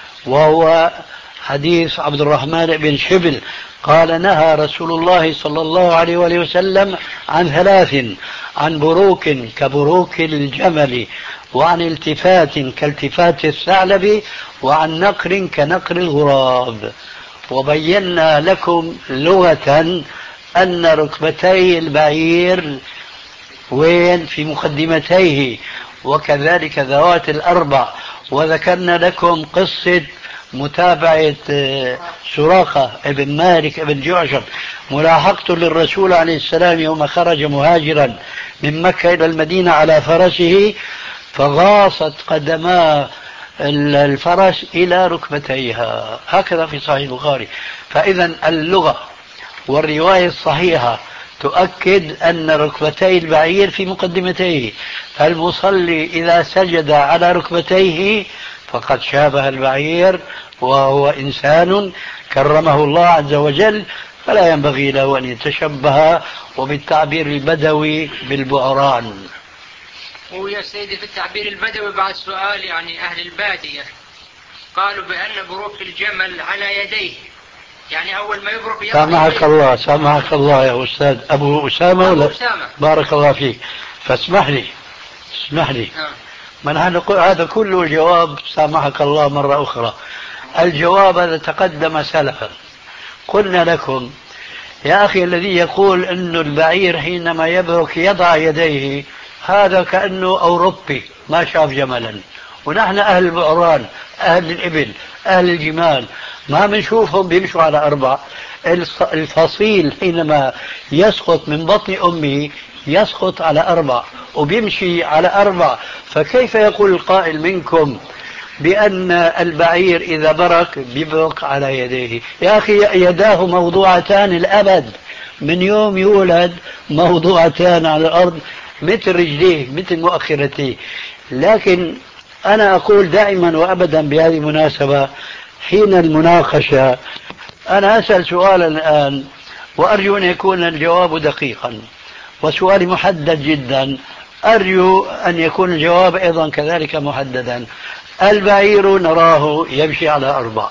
وهو حديث عبد الرحمن بن شبل قال: نهى رسول الله صلى الله عليه وآله وسلم عن ثلاث: عن بروك كبروك الجمل، وعن التفات كالتفات الثعلب، وعن نقر كنقر الغراب. وبينا لكم لغة أن ركبتي البعير وين؟ في مقدمتيه، وكذلك ذوات الأربع. وذكرنا لكم قصة متابعة سراقة ابن مالك ابن جعشم، ملاحقته للرسول عليه السلام يوم خرج مهاجرا من مكة إلى المدينة على فرسه، فغاصت قدما الفرس إلى ركبتيها، هكذا في صحيح البخاري. فإذا اللغة والرواية الصحيحة تؤكد أن ركبتي البعير في مقدمتيه، فالمصلي إذا سجد على ركبتيه فقد شابه البعير، وهو إنسان كرمه الله عز وجل، فلا ينبغي له أن يتشبه، وبالتعبير البدوي بالبعران. ويا سيدي في التعبير البدوي بعد سؤال يعني أهل البادية قالوا بأن بروك الجمل على يديه، يعني أول ما يبرك سامحك الله سامحك الله يا أستاذ أبو أسامة ولا أسامة. بارك الله فيك. فاسمح لي اسمح لي آه. من هذا كله جواب سامحك الله مرة أخرى. الجواب هذا تقدم سلفا. قلنا لكم يا أخي الذي يقول أن البعير حينما يبرك يضع يديه، هذا كأنه أوروبي ما شاف جملا، ونحن أهل البعران أهل الإبل أهل الجمال ما بنشوفهم بيمشوا على أربع. الفصيل حينما يسقط من بطن أمه يسقط على أربع وبيمشي على أربع، فكيف يقول القائل منكم بأن البعير إذا برك بيبرك على يديه. يا أخي يداه موضوعتان الأبد، من يوم يولد موضوعتان على الأرض مثل رجليه مثل مؤخرتيه. لكن أنا أقول دائما وأبدا بهذه المناسبة حين المناقشة، أنا أسأل سؤالا الآن وأرجو أن يكون الجواب دقيقا، وسؤالي محدد جدا، أرجو أن يكون الجواب أيضا كذلك محددا. البعير نراه يمشي على أربع،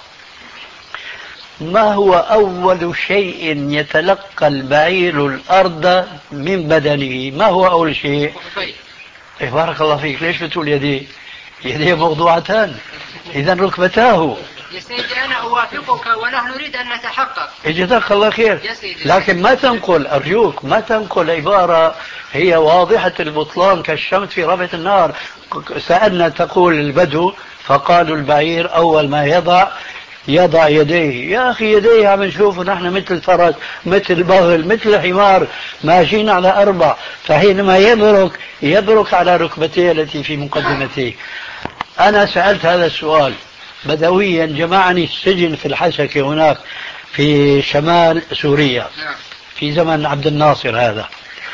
ما هو أول شيء يتلقى البعير الأرض من بدنه؟ ما هو أول شيء؟ إيه بارك الله فيك، ليش بتقول يديه؟ يديه موضوعتان، إذا ركبتاه. يا سيدي أنا أوافقك ونحن نريد أن نتحقق. جزاك الله خير، لكن ما تنقل أرجوك، ما تنقل عبارة هي واضحة البطلان كالشمس في ربعة النار. سألنا تقول البدو فقالوا البعير أول ما يضع يضع يديه. يا أخي يديه عم نشوفه نحن مثل فرس مثل بغل مثل حمار ماشيين على أربع، فحينما يبرك يبرك على ركبتيه التي في مقدمته. أنا سألت هذا السؤال بدويا، جمعني السجن في الحسكة هناك في شمال سوريا في زمن عبد الناصر هذا.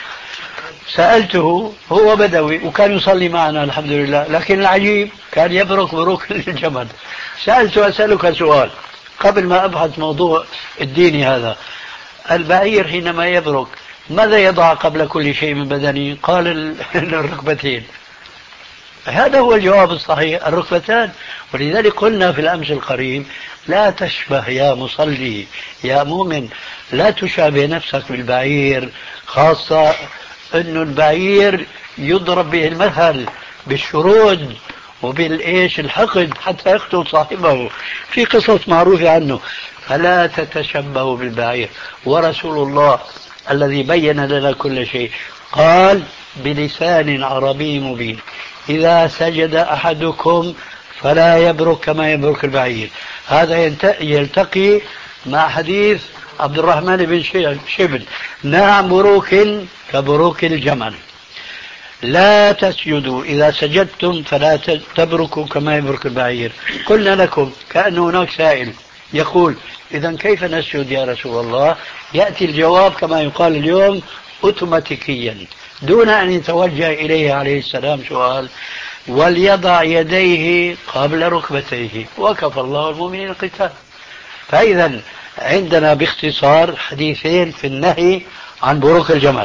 سألته، هو بدوي وكان يصلي معنا الحمد لله، لكن العجيب كان يبرك بروك الجمل. سألته أسألك سؤال قبل ما أبحث موضوع الديني هذا، البعير حينما يبرك ماذا يضع قبل كل شيء من بدنه؟ قال الركبتين. هذا هو الجواب الصحيح، الركبتان. ولذلك قلنا في الأمس القريب لا تشبه يا مصلي يا مؤمن، لا تشابه نفسك بالبعير، خاصة أن البعير يضرب به المثل بالشرود وبالإيش الحقد حتى يقتل صاحبه، في قصص معروفة عنه. فلا تتشبهوا بالبعير. ورسول الله الذي بين لنا كل شيء قال بلسان عربي مبين: إذا سجد أحدكم فلا يبرك كما يبرك البعير. هذا يلتقي مع حديث عبد الرحمن بن شبل: نعم بروك كبروك الجمل. لا تسجدوا، إذا سجدتم فلا تبركوا كما يبرك البعير. قلنا لكم كأن هناك سائل يقول: إذا كيف نسجد يا رسول الله؟ يأتي الجواب كما يقال اليوم أوتوماتيكيا دون أن يتوجه إليه عليه السلام سؤال: وليضع يديه قبل ركبتيه وكفى الله المؤمنين القتال. فإذا عندنا باختصار حديثين في النهي عن بروك الجمل،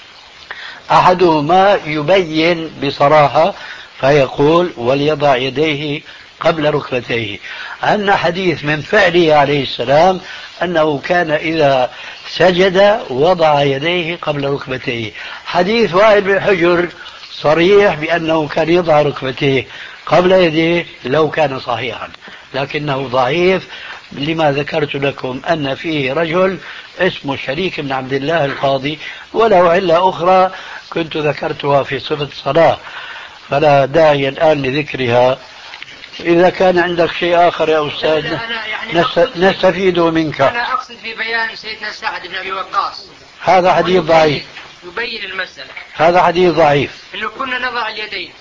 أحدهما يبين بصراحة فيقول: وليضع يديه قبل ركبتيه. أن حديث من فعله عليه السلام أنه كان إذا سجد وضع يديه قبل ركبتيه. حديث وائل بن حجر صريح بأنه كان يضع ركبتيه قبل يديه لو كان صحيحا، لكنه ضعيف لما ذكرت لكم أن فيه رجل اسمه شريك بن عبد الله القاضي، وله علة أخرى كنت ذكرتها في صفة الصلاة فلا داعي الآن لذكرها. إذا كان عندك شيء آخر يا أستاذ يعني نستفيد منك. أنا أقصد في بيان سيدنا سعد بن أبي وقاص هذا حديث ضعيف، يبين المسألة. هذا حديث ضعيف إنه كنا نضع اليدين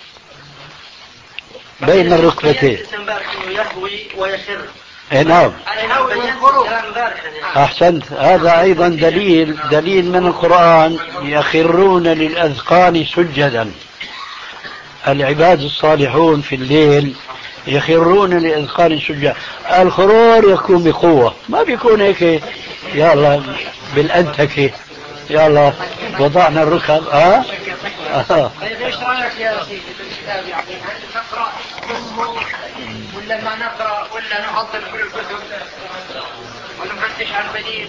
بين الركبتين يهوي ويخر. نعم أحسنت. هذا أيضا دليل دليل من القرآن: يخرون للأذقان سجدا. العباد الصالحون في الليل يخرون للأذقان سجدا. الخرور يكون بقوة، ما بيكون هيك يا الله بالأنتكة يا الله وضعنا الركب. ها أه؟ ايش رايك يا سيدي بالكتاب؟ يعني هل نقرا ولا ما نقرا ولا نفضل كل الكتب ونفتش عن بديل؟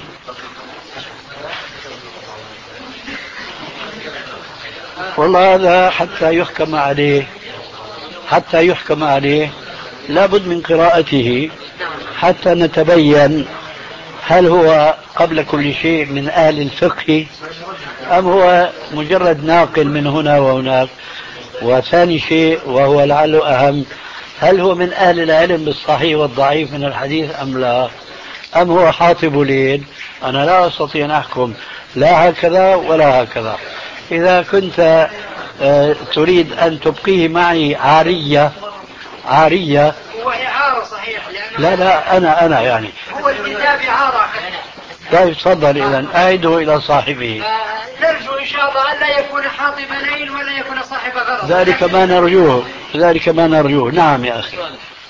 والله هذا حتى يحكم عليه حتى يحكم عليه لابد من قراءته حتى نتبين هل هو قبل كل شيء من أهل الفقه أم هو مجرد ناقل من هنا وهناك. وثاني شيء وهو لعله أهم: هل هو من أهل العلم بالصحيح والضعيف من الحديث أم لا، أم هو حاطب ليل. أنا لا أستطيع أن أحكم لا هكذا ولا هكذا. إذا كنت تريد أن تبقيه معي عارية عارية. هو إعارة صحيح لأنه لا لا أنا أنا يعني هو الكتاب إعارة. طيب تفضل إذا أعده إلى صاحبه. نرجو إن شاء الله ألا يكون حاطب ليل ولا يكون صاحب غرض. ذلك ما نرجوه ذلك ما نرجوه. نعم يا أخي.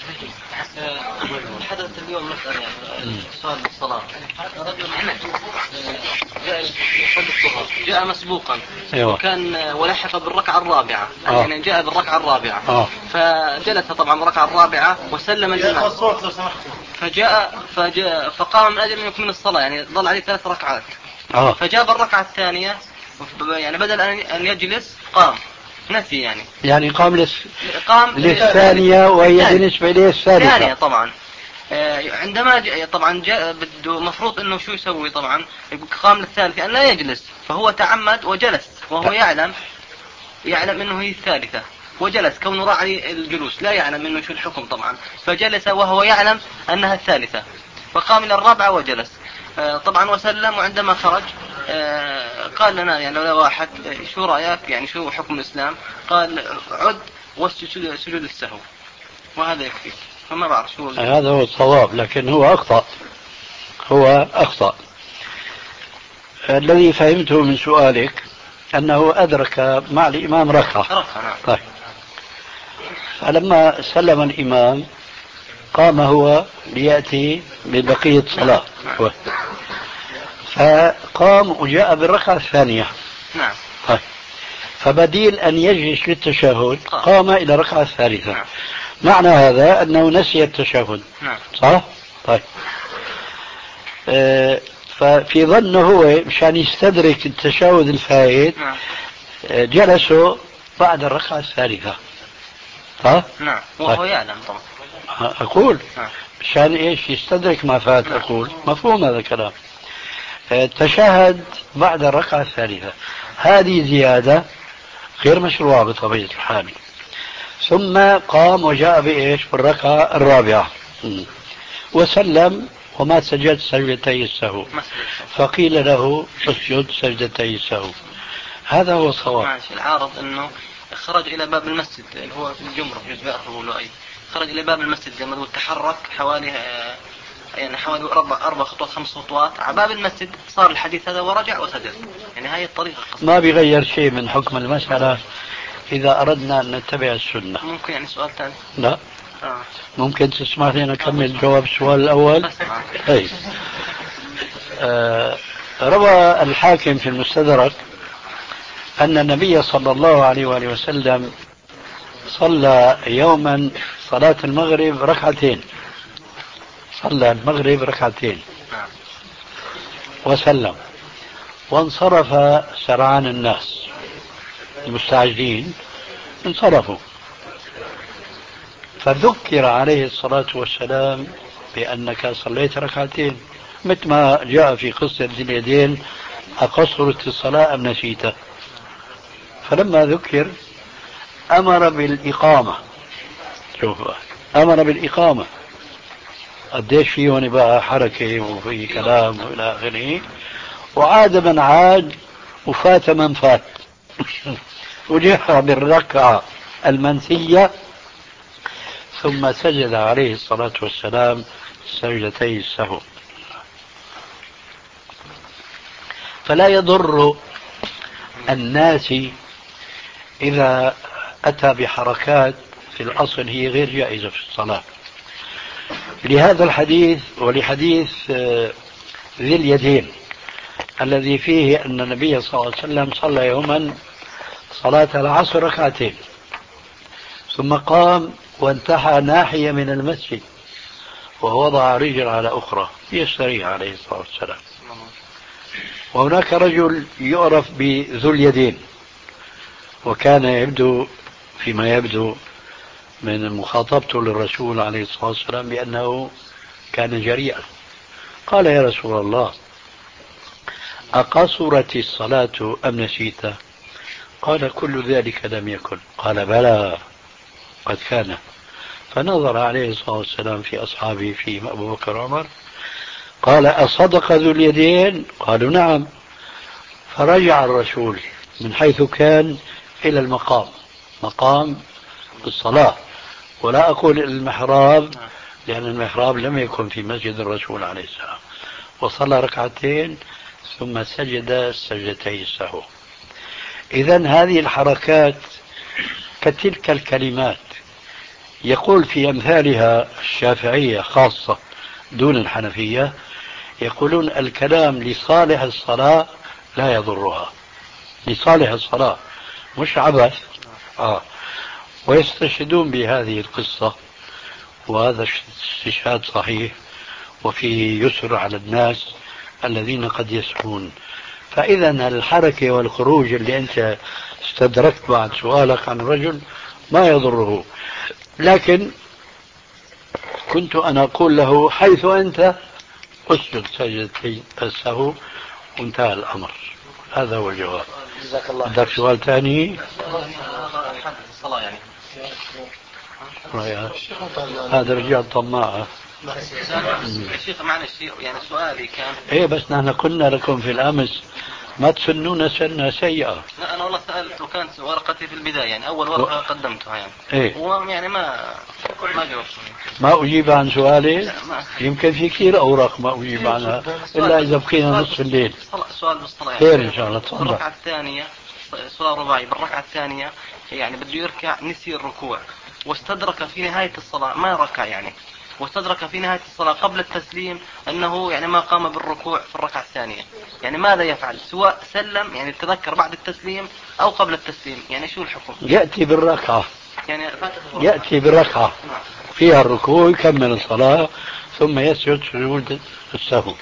حدث اليوم مسألة سؤال الصلاة. رجل جاء يصلي الظهر جاء مسبوقا أيوة. وكان ولحق بالركعة الرابعة آه. يعني جاء بالركعة الرابعة آه. فجلس طبعا بالركعة الرابعة وسلم الإمام فجاء فجاء فقام من أجل أن يكمل الصلاة يعني ظل عليه ثلاث ركعات. آه. فجاء بالركعة الثانية يعني بدل أن يجلس قام نسي يعني يعني قام لس... قام للثانية وهي بالنسبة إليه الثالثة. الثانية طبعا. عندما جاء طبعا جاء بده مفروض انه شو يسوي طبعا قام للثالثة ان لا يجلس فهو تعمد وجلس وهو يعلم يعلم انه هي الثالثة وجلس كونه راعي الجلوس لا يعلم انه شو الحكم طبعا فجلس وهو يعلم انها الثالثة فقام الى الرابعة وجلس طبعا وسلم وعندما خرج قال لنا يعني لو واحد شو رأيك يعني شو حكم الإسلام قال عد واسجد سجود السهو وهذا يكفي. فما بعرف شو هذا هو الصواب لكن هو أخطأ هو أخطأ. الذي فهمته من سؤالك أنه أدرك مع الإمام ركعة. طيب. فلما سلم الإمام قام هو ليأتي ببقية صلاة فقام وجاء بالركعة الثانية. نعم. طيب. فبديل أن يجلس للتشهد قام إلى الركعة الثالثة. نعم. معنى هذا أنه نسي التشهد. نعم. صح؟ طيب. آه ففي ظنه هو مشان يستدرك التشهد الفائت. نعم. آه جلسوا بعد الركعة الثالثة. صح؟ نعم. وهو يعلم طبعا. أقول نعم. مشان إيش يستدرك ما فات. نعم. أقول مفهوم هذا الكلام. آه تشهد بعد الركعة الثالثة هذه زيادة غير مشروعة بطبيعة الحال. ثم قام وجاء بإيش بالركعة الرابعة وسلم وما سجد سجدتي السهو فقيل له اسجد سجدتي السهو. هذا هو الصواب. ماشي. العارض انه خرج الى باب المسجد اللي هو في الجمرة في جزء الربوع خرج الى باب المسجد زي ما تقول تحرك حوالي يعني حوالي أربع أربع خطوات خمس خطوات على باب المسجد صار الحديث هذا ورجع وسجد يعني هاي الطريقة القصة. ما بيغير شيء من حكم المسألة إذا أردنا أن نتبع السنة. ممكن يعني سؤال ثاني؟ لا. آه. ممكن تسمح لي نكمل جواب السؤال الأول. طيب. آه روى الحاكم في المستدرك أن النبي صلى الله عليه وآله وسلم صلى يوما صلاة المغرب ركعتين. صلى المغرب ركعتين وسلم وانصرف سرعان الناس المستعجلين انصرفوا فذكر عليه الصلاة والسلام بأنك صليت ركعتين مثل ما جاء في قصة ذي اليدين أقصرت الصلاة أم نسيته. فلما ذكر أمر بالإقامة. شوف أمر بالإقامة قديش فيه هون بقى حركة وفي كلام وإلى آخره. وعاد من عاد وفات من فات وجاء بالركعة المنسية ثم سجد عليه الصلاة والسلام سجدتي السهو. فلا يضر الناس إذا أتى بحركات في الأصل هي غير جائزة في الصلاة. لهذا الحديث ولحديث ذي اليدين الذي فيه أن النبي صلى الله عليه وسلم صلى يوما صلاة العصر ركعتين ثم قام وانتحى ناحية من المسجد ووضع رجل على أخرى يستريح عليه الصلاة والسلام. وهناك رجل يعرف بذو اليدين وكان يبدو فيما يبدو من مخاطبته للرسول عليه الصلاة والسلام بأنه كان جريئا. قال يا رسول الله أقصرت الصلاة أم نسيت؟ قال كل ذلك لم يكن. قال بلى قد كان. فنظر عليه الصلاة والسلام في أصحابه فيهم أبو بكر وعمر قال أصدق ذو اليدين؟ قالوا نعم. فرجع الرسول من حيث كان إلى المقام مقام الصلاة ولا أقول المحراب، لأن المحراب لم يكن في مسجد الرسول عليه السلام، وصلى ركعتين ثم سجد سجدتي السهو. إذن هذه الحركات كتلك الكلمات. يقول في أمثالها الشافعية خاصة دون الحنفية، يقولون الكلام لصالح الصلاة لا يضرها، لصالح الصلاة مش عبث. آه. ويستشهدون بهذه القصة، وهذا استشهاد صحيح وفيه يسر على الناس الذين قد يسهون. فإذا الحركة والخروج اللي أنت استدركت بعد سؤالك عن الرجل ما يضره، لكن كنت أنا أقول له حيث أنت أسجد سجدتي السهو وانتهى الأمر. هذا هو الجواب. جزاك الله. عندك سؤال ثاني؟ الصلاة يعني هذا رجال طماع. شيخ معلش يعني سؤالي كان ايه بس نحن قلنا لكم في الأمس ما تسنون سنة سيئة. لا أنا والله سألت وكانت ورقتي في البداية يعني أول ورقة و... قدمتها يعني ايه ويعني ما ما جاوبتني. ما أجيب عن سؤالي؟ يمكن في كثير أوراق ما أجيب عنها إلا إذا بقينا نصف الليل. سؤال بالصلاة خير إن شاء الله. تفضل. الركعة الثانية سؤال رباعي بالركعة الثانية يعني بده يركع نسي الركوع واستدرك في نهاية الصلاة ما ركع يعني واستدرك في نهاية الصلاة قبل التسليم أنه يعني ما قام بالركوع في الركعة الثانية، يعني ماذا يفعل؟ سواء سلم يعني تذكر بعد التسليم أو قبل التسليم، يعني شو الحكم؟ يأتي بالركعة، يعني يأتي بالركعة فيها الركوع يكمل الصلاة ثم يسجد سجود السهو.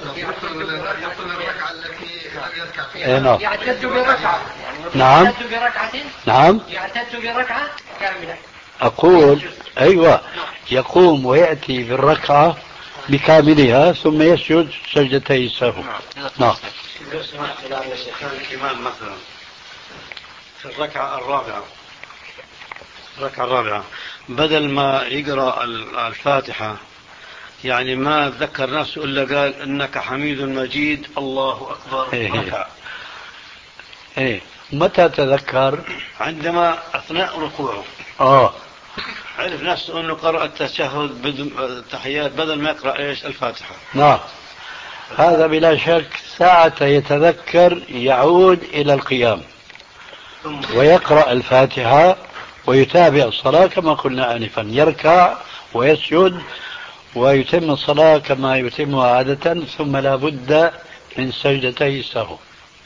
نعم. يعتد بركعة. نعم. يعتد بركعة. نعم. يعتد بركعة كاملة. أقول أيوة، يقوم ويأتي بالركعة بكاملها ثم يسجد سجدتي السهو. نعم. الإمام مثلا في الركعة الرابعة الركعة الرابعة بدل ما يقرأ الفاتحة يعني ما ذكر نفسه إلا قال إنك حميد مجيد الله أكبر ركع. إيه متى تذكر؟ عندما أثناء ركوعه آه عرف نفسه أنه قرأ التشهد التحيات بدل ما يقرأ إيش الفاتحة. نعم. هذا بلا شك ساعة يتذكر يعود إلى القيام ويقرأ الفاتحة ويتابع الصلاة كما قلنا آنفا، يركع ويسجد ويتم الصلاة كما يتمها عادة، ثم لا بد من سجدتي السهو.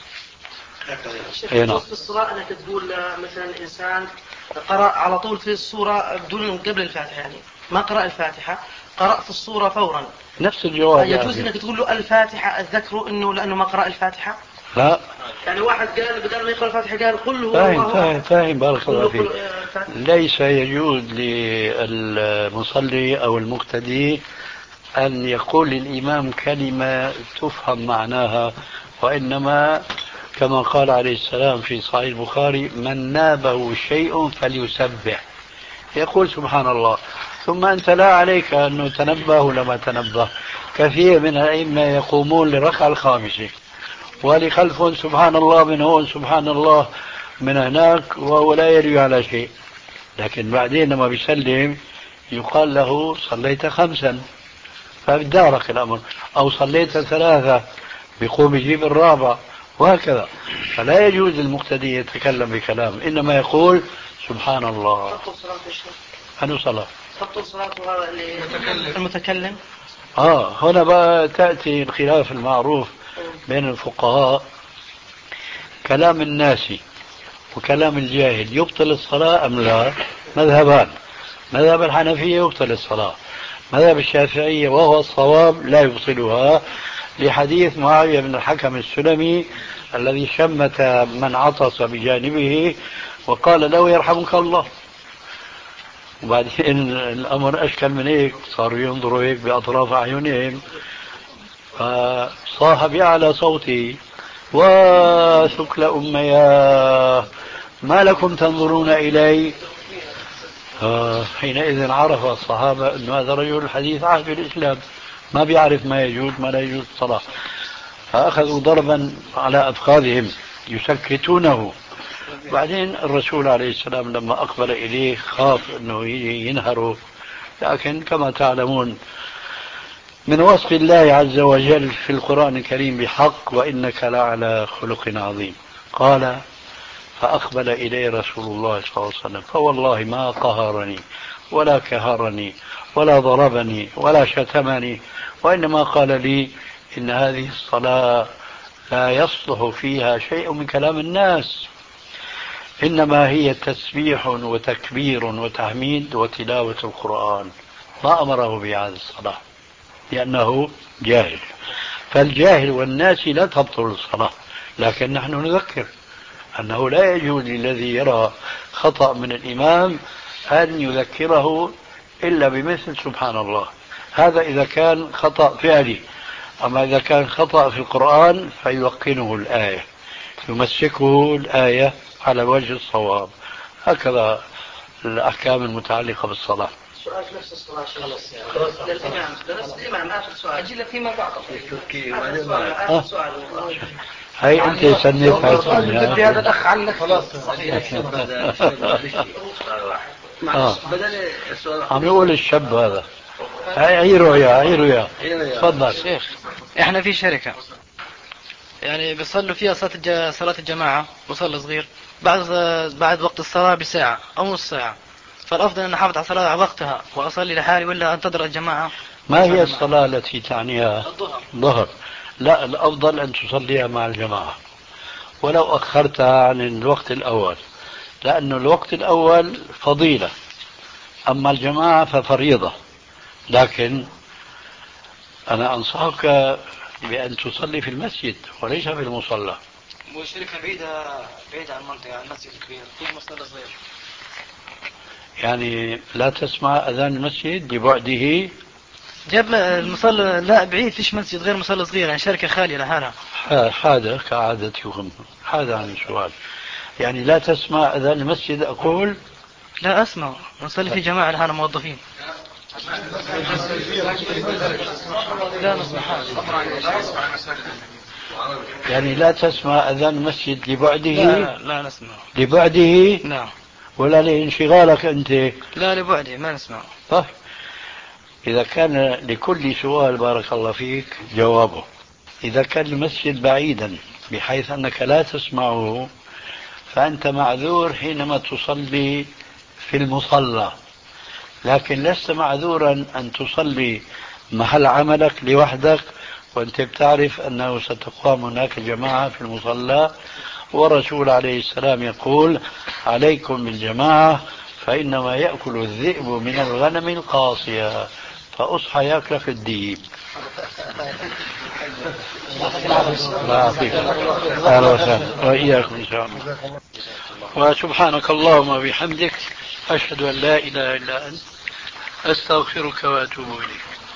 في الصلاة أنك تقول مثلا الإنسان قرأ على طول في الصورة بدون قبل الفاتحة، يعني ما قرأ الفاتحة قرأ في الصورة فورا، نفس الجواب. يجوز أنك تقول له الفاتحة أتذكره إنه لأنه ما قرأ الفاتحة؟ لا، يعني واحد قال بدل ما يقرأ الفاتحة قال قل هو فاهم فاهم فاهم بارك الله فيك. آه ليس يجوز للمصلي أو المقتدي أن يقول للإمام كلمة تفهم معناها، وإنما كما قال عليه السلام في صحيح البخاري من نابه شيء فليسبح، يقول سبحان الله، ثم أنت لا عليك أنه تنبه ولا ما تنبه. كثير من الأئمة يقومون للركعة الخامسة ولخلفهم سبحان الله من هون سبحان الله من هناك وهو لا يروي على شيء، لكن بعدين لما بيسلم يقال له صليت خمسا فبدارك الأمر، أو صليت ثلاثة بيقوم يجيب الرابع وهكذا. فلا يجوز للمقتدي يتكلم بكلام، إنما يقول سبحان الله. أنو صلاة تبطل صلاته هذا اللي المتكلم. آه هنا بقى تأتي الخلاف المعروف بين الفقهاء، كلام الناس وكلام الجاهل يبطل الصلاة أم لا؟ مذهبان، مذهب الحنفية يبطل الصلاة، مذهب الشافعية وهو الصواب لا يبطلها، لحديث معاوية بن الحكم السلمي الذي شمت من عطس بجانبه وقال له يرحمك الله. وبعدين الأمر أشكل من هيك، صاروا ينظروا هيك بأطراف أعينهم، فصاح بأعلى صوتي وثكل أمياه ما لكم تنظرون إلي. حينئذ عرف الصحابة أن هذا رجل حديث عهد بالإسلام ما بيعرف ما يجوز ما لا يجوز الصلاة، فأخذوا ضربا على أفخاذهم يسكتونه بعدين الرسول عليه السلام لما أقبل إليه خاف أنه ينهره، لكن كما تعلمون من وصف الله عز وجل في القرآن الكريم بحق وإنك لعلى خلق عظيم. قال فأقبل إليه رسول الله صلى الله عليه وسلم فوالله ما قهرني ولا كهرني ولا ضربني ولا شتمني، وإنما قال لي إن هذه الصلاة لا يصلح فيها شيء من كلام الناس، إنما هي تسبيح وتكبير وتحميد وتلاوة القرآن. ما أمره بهذه الصلاة لأنه جاهل، فالجاهل والناس لا تبطل الصلاة، لكن نحن نذكر أنه لا يجوز للذي يرى خطأ من الإمام أن يذكره إلا بمثل سبحان الله. هذا إذا كان خطأ فعلي، أما إذا كان خطأ في القرآن فيوقنه الآية، يمسكه الآية على وجه الصواب. هكذا الأحكام المتعلقة بالصلاة. سؤال في نفس الصلاة خلاص للإمام درس الإمام آخر سؤال أجل فيما بعد آخر سؤال. هاي أنت سنيت بدي هذا الأخ عنك خلاص صحيح. بدل عم يقول الشاب هذا هاي رؤيا هاي رؤيا تفضل شيخ. احنا في شركة يعني بيصلوا فيها صلاة صلاة الجماعة وصلى صغير بعد بعد وقت الصلاة بساعة أو نص ساعة، فالأفضل أن أحافظ على الصلاة على وقتها وأصلي لحالي ولا أنتظر الجماعة؟ ما هي الصلاة التي تعنيها؟ الظهر. لا، الأفضل أن تصليها مع الجماعة ولو أخرتها عن الوقت الأول، لأن الوقت الأول فضيلة، أما الجماعة ففريضة. لكن أنا أنصحك بأن تصلي في المسجد وليس في المصلى. والشركة بعيدة بعيدة عن المنطقة، المسجد كبير فيه مصلى صغير، يعني لا تسمع أذان المسجد لبعده. جاب المصلى لا بعيد، فيش مسجد غير مصلى صغير، يعني شركة خالية لحالها. هذا كعادتهم، هذا عن السؤال. يعني لا تسمع أذان المسجد أقول؟ لا أسمع، نصلي في جماعة لحالنا موظفين. لا نسمع حاجة. يعني لا تسمع أذان المسجد لبعده؟ لا لا نسمع لبعده. نعم. ولا لانشغالك أنت؟ لا لبعده ما نسمع. طيب إذا كان لكل سؤال بارك الله فيك جوابه. إذا كان المسجد بعيدا بحيث أنك لا تسمعه فأنت معذور حينما تصلي في المصلى، لكن لست معذورا أن تصلي محل عملك لوحدك وأنت بتعرف أنه ستقام هناك جماعة في المصلى، والرسول عليه السلام يقول عليكم بالجماعة فإنما يأكل الذئب من الغنم القاصية، فأصحى ياكلك الديب. الله يعطيك أهلا وسهلا وإياكم إن شاء الله. وسبحانك اللهم وبحمدك أشهد أن لا إله إلا أنت أستغفرك وأتوب إليك.